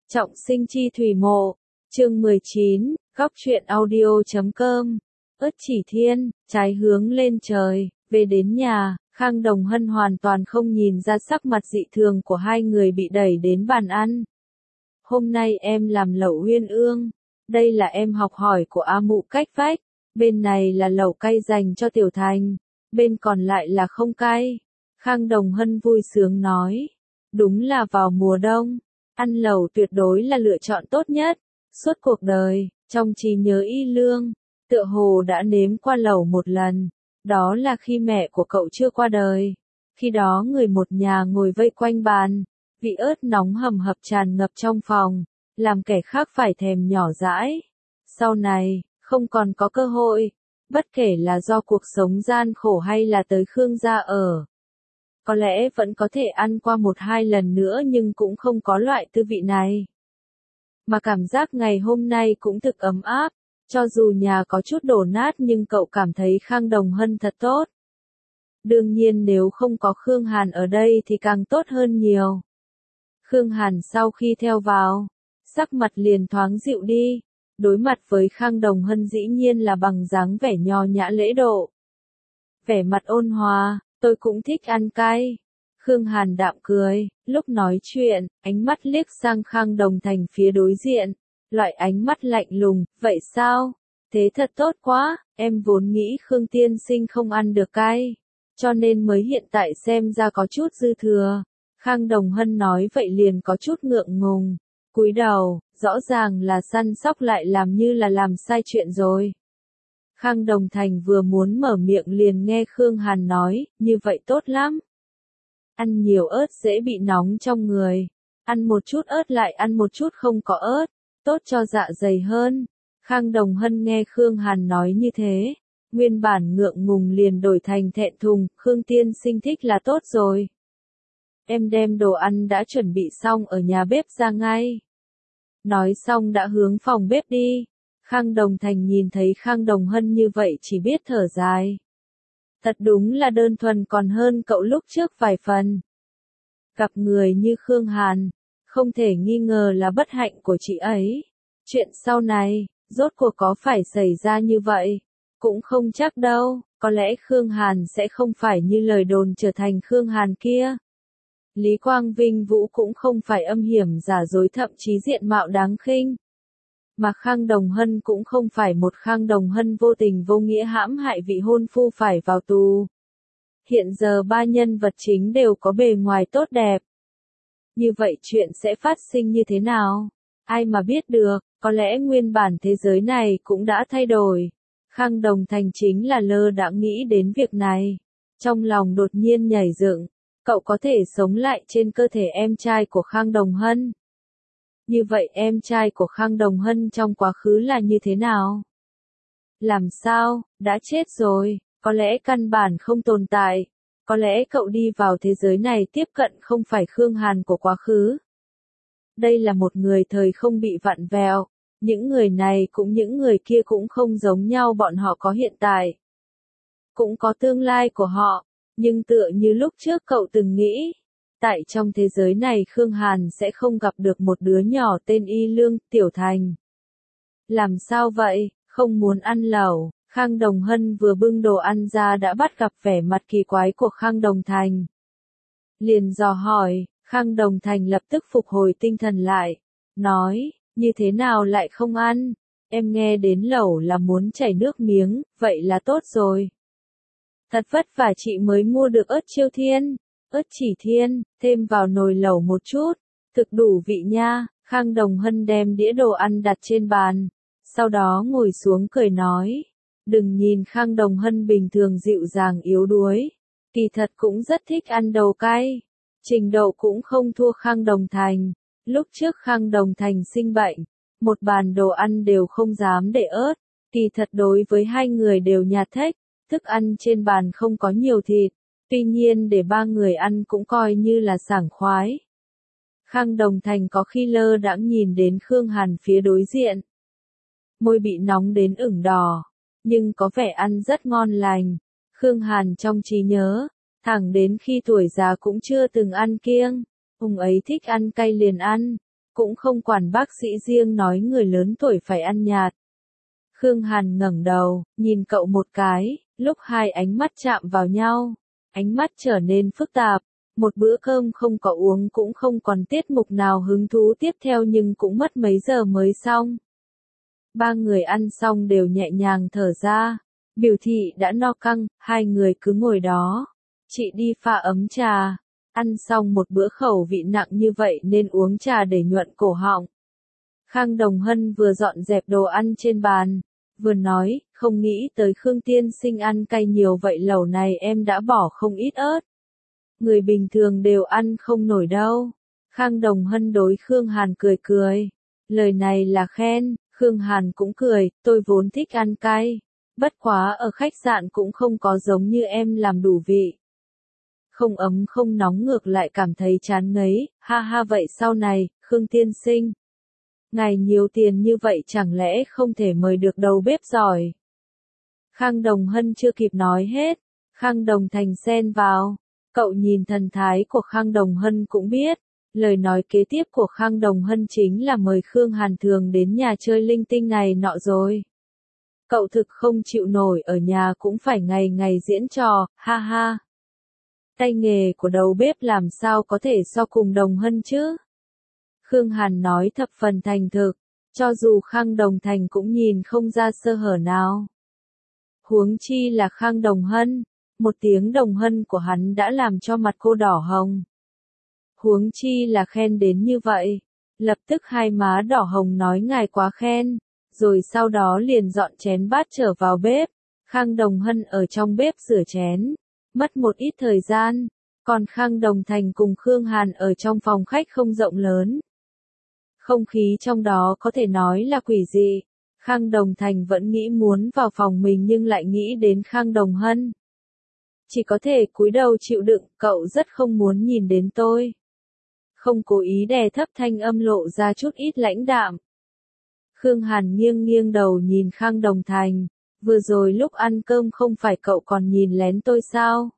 Trọng sinh chi thủy mộ, chương 19, góc truyện audio.com. Ất Chỉ Thiên, trái hướng lên trời, về đến nhà, Khang Đồng Hân hoàn toàn không nhìn ra sắc mặt dị thường của hai người bị đẩy đến bàn ăn. Hôm nay em làm lẩu uyên ương, đây là em học hỏi của A Mụ cách vách, bên này là lẩu cay dành cho Tiểu Thành, bên còn lại là không cay. Khang Đồng Hân vui sướng nói, đúng là vào mùa đông, ăn lẩu tuyệt đối là lựa chọn tốt nhất. Suốt cuộc đời, trong trí nhớ Y Lương, tựa hồ đã nếm qua lẩu một lần, đó là khi mẹ của cậu chưa qua đời. Khi đó người một nhà ngồi vây quanh bàn, vị ớt nóng hầm hập tràn ngập trong phòng, làm kẻ khác phải thèm nhỏ dãi. Sau này, không còn có cơ hội, bất kể là do cuộc sống gian khổ hay là tới Khương gia ở. Có lẽ vẫn có thể ăn qua một hai lần nữa nhưng cũng không có loại tư vị này. Mà cảm giác ngày hôm nay cũng thực ấm áp, cho dù nhà có chút đổ nát nhưng cậu cảm thấy Khang Đồng Hân thật tốt. Đương nhiên nếu không có Khương Hàn ở đây thì càng tốt hơn nhiều. Khương Hàn sau khi theo vào, sắc mặt liền thoáng dịu đi, đối mặt với Khang Đồng Hân dĩ nhiên là bằng dáng vẻ nho nhã lễ độ. Vẻ mặt ôn hòa, tôi cũng thích ăn cay. Khương Hàn đạm cười, lúc nói chuyện, ánh mắt liếc sang Khang Đồng Thành phía đối diện, loại ánh mắt lạnh lùng, vậy sao? Thế thật tốt quá, em vốn nghĩ Khương tiên sinh không ăn được cay, cho nên mới hiện tại xem ra có chút dư thừa. Khang Đồng Hân nói vậy liền có chút ngượng ngùng, cúi đầu, rõ ràng là săn sóc lại làm như là làm sai chuyện rồi. Khang Đồng Thành vừa muốn mở miệng liền nghe Khương Hàn nói, như vậy tốt lắm. Ăn nhiều ớt dễ bị nóng trong người, ăn một chút ớt lại ăn một chút không có ớt, tốt cho dạ dày hơn. Khang Đồng Hân nghe Khương Hàn nói như thế, nguyên bản ngượng ngùng liền đổi thành thẹn thùng, Khương tiên sinh thích là tốt rồi. Em đem đồ ăn đã chuẩn bị xong ở nhà bếp ra ngay. Nói xong đã hướng phòng bếp đi. Khang Đồng Thành nhìn thấy Khang Đồng Hân như vậy chỉ biết thở dài. Thật đúng là đơn thuần còn hơn cậu lúc trước vài phần. Gặp người như Khương Hàn, không thể nghi ngờ là bất hạnh của chị ấy. Chuyện sau này, rốt cuộc có phải xảy ra như vậy? Cũng không chắc đâu, có lẽ Khương Hàn sẽ không phải như lời đồn trở thành Khương Hàn kia. Lý Quang Vinh Vũ cũng không phải âm hiểm giả dối thậm chí diện mạo đáng khinh. Mà Khang Đồng Hân cũng không phải một Khang Đồng Hân vô tình vô nghĩa hãm hại vị hôn phu phải vào tù. Hiện giờ ba nhân vật chính đều có bề ngoài tốt đẹp. Như vậy chuyện sẽ phát sinh như thế nào? Ai mà biết được, có lẽ nguyên bản thế giới này cũng đã thay đổi. Khang Đồng Thành chính là lơ đãng nghĩ đến việc này. Trong lòng đột nhiên nhảy dựng, cậu có thể sống lại trên cơ thể em trai của Khang Đồng Hân. Như vậy em trai của Khang Đồng Hân trong quá khứ là như thế nào? Làm sao, đã chết rồi, có lẽ căn bản không tồn tại, có lẽ cậu đi vào thế giới này tiếp cận không phải Khương Hàn của quá khứ. Đây là một người thời không bị vặn vẹo, những người này cũng những người kia cũng không giống nhau, bọn họ có hiện tại, cũng có tương lai của họ, nhưng tựa như lúc trước cậu từng nghĩ. Tại trong thế giới này Khương Hàn sẽ không gặp được một đứa nhỏ tên Y Lương, Tiểu Thành. Làm sao vậy, không muốn ăn lẩu? Khang Đồng Hân vừa bưng đồ ăn ra đã bắt gặp vẻ mặt kỳ quái của Khang Đồng Thành. Liền dò hỏi, Khang Đồng Thành lập tức phục hồi tinh thần lại, nói, như thế nào lại không ăn? Em nghe đến lẩu là muốn chảy nước miếng, vậy là tốt rồi. Thật vất vả chị mới mua được ớt Chiêu Thiên. Ớt Chỉ Thiên, thêm vào nồi lẩu một chút, thực đủ vị nha. Khang Đồng Hân đem đĩa đồ ăn đặt trên bàn, sau đó ngồi xuống cười nói, đừng nhìn Khang Đồng Hân bình thường dịu dàng yếu đuối, kỳ thật cũng rất thích ăn đồ cay, trình độ cũng không thua Khang Đồng Thành. Lúc trước Khang Đồng Thành sinh bệnh, một bàn đồ ăn đều không dám để ớt, kỳ thật đối với hai người đều nhạt thếch, thức ăn trên bàn không có nhiều thịt. Tuy nhiên để ba người ăn cũng coi như là sảng khoái. Khang Đồng Thành có khi lơ đãng nhìn đến Khương Hàn phía đối diện. Môi bị nóng đến ửng đỏ, nhưng có vẻ ăn rất ngon lành. Khương Hàn trong trí nhớ, thẳng đến khi tuổi già cũng chưa từng ăn kiêng. Ông ấy thích ăn cay liền ăn, cũng không quản bác sĩ riêng nói người lớn tuổi phải ăn nhạt. Khương Hàn ngẩng đầu, nhìn cậu một cái, lúc hai ánh mắt chạm vào nhau, ánh mắt trở nên phức tạp. Một bữa cơm không có uống cũng không còn tiết mục nào hứng thú tiếp theo nhưng cũng mất mấy giờ mới xong. Ba người ăn xong đều nhẹ nhàng thở ra. Biểu thị đã no căng, hai người cứ ngồi đó. Chị đi pha ấm trà. Ăn xong một bữa khẩu vị nặng như vậy nên uống trà để nhuận cổ họng. Khang Đồng Hân vừa dọn dẹp đồ ăn trên bàn, vừa nói, không nghĩ tới Khương tiên sinh ăn cay nhiều vậy, lẩu này em đã bỏ không ít ớt. Người bình thường đều ăn không nổi đâu. Khang Đồng Hân đối Khương Hàn cười cười. Lời này là khen, Khương Hàn cũng cười, tôi vốn thích ăn cay. Bất quá ở khách sạn cũng không có giống như em làm đủ vị. Không ấm không nóng ngược lại cảm thấy chán ngấy, ha ha vậy sau này, Khương tiên sinh. Ngài nhiều tiền như vậy chẳng lẽ không thể mời được đầu bếp giỏi. Khang Đồng Hân chưa kịp nói hết, Khang Đồng Thành xen vào. Cậu nhìn thần thái của Khang Đồng Hân cũng biết, lời nói kế tiếp của Khang Đồng Hân chính là mời Khương Hàn thường đến nhà chơi linh tinh này nọ rồi. Cậu thực không chịu nổi, ở nhà cũng phải ngày ngày diễn trò, ha ha. Tay nghề của đầu bếp làm sao có thể so cùng Đồng Hân chứ? Khương Hàn nói thập phần thành thực, cho dù Khang Đồng Thành cũng nhìn không ra sơ hở nào. Huống chi là Khang Đồng Hân. Một tiếng Đồng Hân của hắn đã làm cho mặt cô đỏ hồng. Huống chi là khen đến như vậy. Lập tức hai má đỏ hồng nói ngài quá khen. Rồi sau đó liền dọn chén bát trở vào bếp. Khang Đồng Hân ở trong bếp rửa chén. Mất một ít thời gian. Còn Khang Đồng Thành cùng Khương Hàn ở trong phòng khách không rộng lớn. Không khí trong đó có thể nói là quỷ dị. Khang Đồng Thành vẫn nghĩ muốn vào phòng mình nhưng lại nghĩ đến Khang Đồng Hân. Chỉ có thể cúi đầu chịu đựng, cậu rất không muốn nhìn đến tôi. Không cố ý đè thấp thanh âm lộ ra chút ít lãnh đạm. Khương Hàn nghiêng nghiêng đầu nhìn Khang Đồng Thành. Vừa rồi lúc ăn cơm không phải cậu còn nhìn lén tôi sao?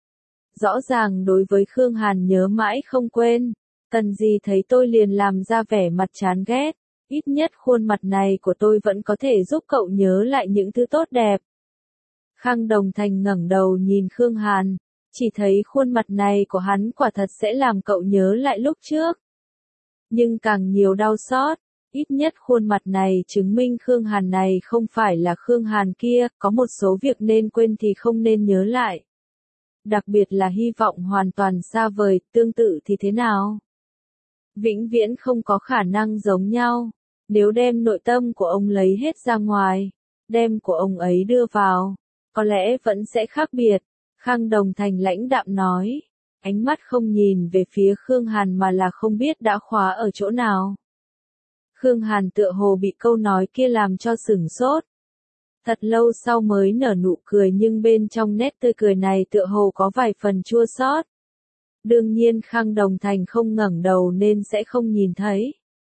Rõ ràng đối với Khương Hàn nhớ mãi không quên. Cần gì thấy tôi liền làm ra vẻ mặt chán ghét. Ít nhất khuôn mặt này của tôi vẫn có thể giúp cậu nhớ lại những thứ tốt đẹp. Khang Đồng Thành ngẩng đầu nhìn Khương Hàn, chỉ thấy khuôn mặt này của hắn quả thật sẽ làm cậu nhớ lại lúc trước. Nhưng càng nhiều đau xót, ít nhất khuôn mặt này chứng minh Khương Hàn này không phải là Khương Hàn kia, có một số việc nên quên thì không nên nhớ lại. Đặc biệt là hy vọng hoàn toàn xa vời, tương tự thì thế nào? Vĩnh viễn không có khả năng giống nhau. Nếu đem nội tâm của ông lấy hết ra ngoài, đem của ông ấy đưa vào, có lẽ vẫn sẽ khác biệt. Khang Đồng Thành lãnh đạm nói, ánh mắt không nhìn về phía Khương Hàn mà là không biết đã khóa ở chỗ nào. Khương Hàn tựa hồ bị câu nói kia làm cho sửng sốt. Thật lâu sau mới nở nụ cười nhưng bên trong nét tươi cười này tựa hồ có vài phần chua xót. Đương nhiên Khang Đồng Thành không ngẩng đầu nên sẽ không nhìn thấy.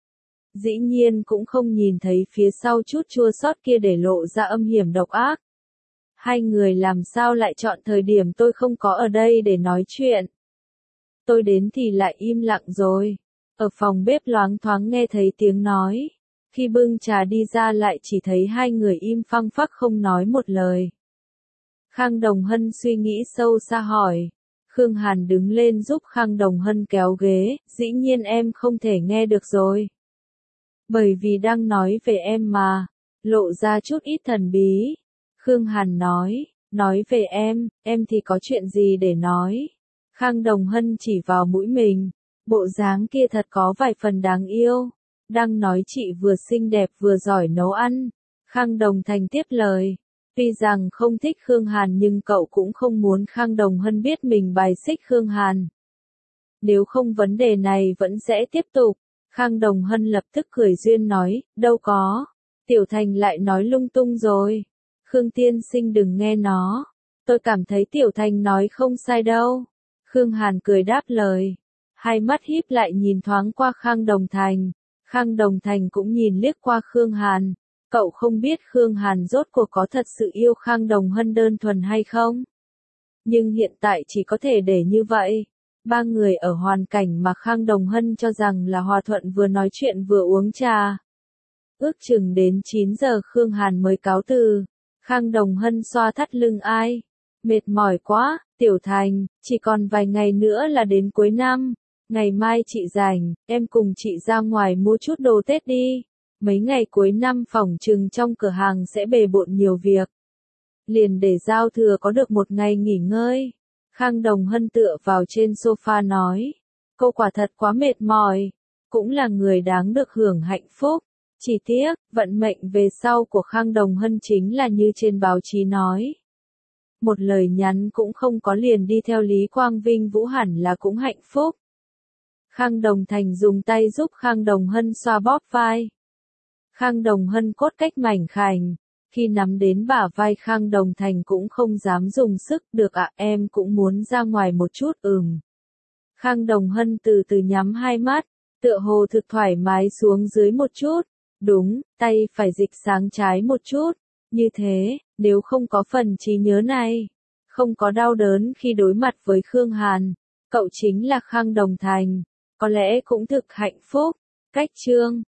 Dĩ nhiên cũng không nhìn thấy phía sau chút chua xót kia để lộ ra âm hiểm độc ác. Hai người làm sao lại chọn thời điểm tôi không có ở đây để nói chuyện. Tôi đến thì lại im lặng rồi. Ở phòng bếp loáng thoáng nghe thấy tiếng nói. Khi bưng trà đi ra lại chỉ thấy hai người im phăng phắc không nói một lời. Khang Đồng Hân suy nghĩ sâu xa hỏi. Khương Hàn đứng lên giúp Khang Đồng Hân kéo ghế, dĩ nhiên em không thể nghe được rồi. Bởi vì đang nói về em mà, lộ ra chút ít thần bí. Khương Hàn nói về em thì có chuyện gì để nói. Khang Đồng Hân chỉ vào mũi mình, bộ dáng kia thật có vài phần đáng yêu. Đang nói chị vừa xinh đẹp vừa giỏi nấu ăn. Khang Đồng Thành tiếp lời. Tuy rằng không thích Khương Hàn nhưng cậu cũng không muốn Khang Đồng Hân biết mình bài xích Khương Hàn. Nếu không vấn đề này vẫn sẽ tiếp tục. Khang Đồng Hân lập tức cười duyên nói, đâu có. Tiểu Thành lại nói lung tung rồi. Khương tiên sinh đừng nghe nó. Tôi cảm thấy Tiểu Thành nói không sai đâu. Khương Hàn cười đáp lời. Hai mắt híp lại nhìn thoáng qua Khang Đồng Thành. Khang Đồng Thành cũng nhìn liếc qua Khương Hàn. Cậu không biết Khương Hàn rốt cuộc có thật sự yêu Khang Đồng Hân đơn thuần hay không? Nhưng hiện tại chỉ có thể để như vậy. Ba người ở hoàn cảnh mà Khang Đồng Hân cho rằng là hòa thuận vừa nói chuyện vừa uống trà. Ước chừng đến 9 giờ Khương Hàn mới cáo từ. Khang Đồng Hân xoa thắt lưng ai. Mệt mỏi quá, Tiểu Thành, chỉ còn vài ngày nữa là đến cuối năm. Ngày mai chị rảnh, em cùng chị ra ngoài mua chút đồ Tết đi. Mấy ngày cuối năm phỏng chừng trong cửa hàng sẽ bề bộn nhiều việc. Liền để giao thừa có được một ngày nghỉ ngơi. Khang Đồng Hân tựa vào trên sofa nói. Cô quả thật quá mệt mỏi. Cũng là người đáng được hưởng hạnh phúc. Chỉ tiếc, vận mệnh về sau của Khang Đồng Hân chính là như trên báo chí nói. Một lời nhắn cũng không có liền đi theo Lý Quang Vinh Vũ hẳn là cũng hạnh phúc. Khang Đồng Thành dùng tay giúp Khang Đồng Hân xoa bóp vai. Khang Đồng Hân cốt cách mảnh khảnh. Khi nắm đến bả vai Khang Đồng Thành cũng không dám dùng sức, được ạ, em cũng muốn ra ngoài một chút, Khang Đồng Hân từ từ nhắm hai mắt, tựa hồ thực thoải mái xuống dưới một chút. Đúng, tay phải dịch sang trái một chút. Như thế, nếu không có phần trí nhớ này, không có đau đớn khi đối mặt với Khương Hàn, cậu chính là Khang Đồng Thành, có lẽ cũng thực hạnh phúc. Cách chương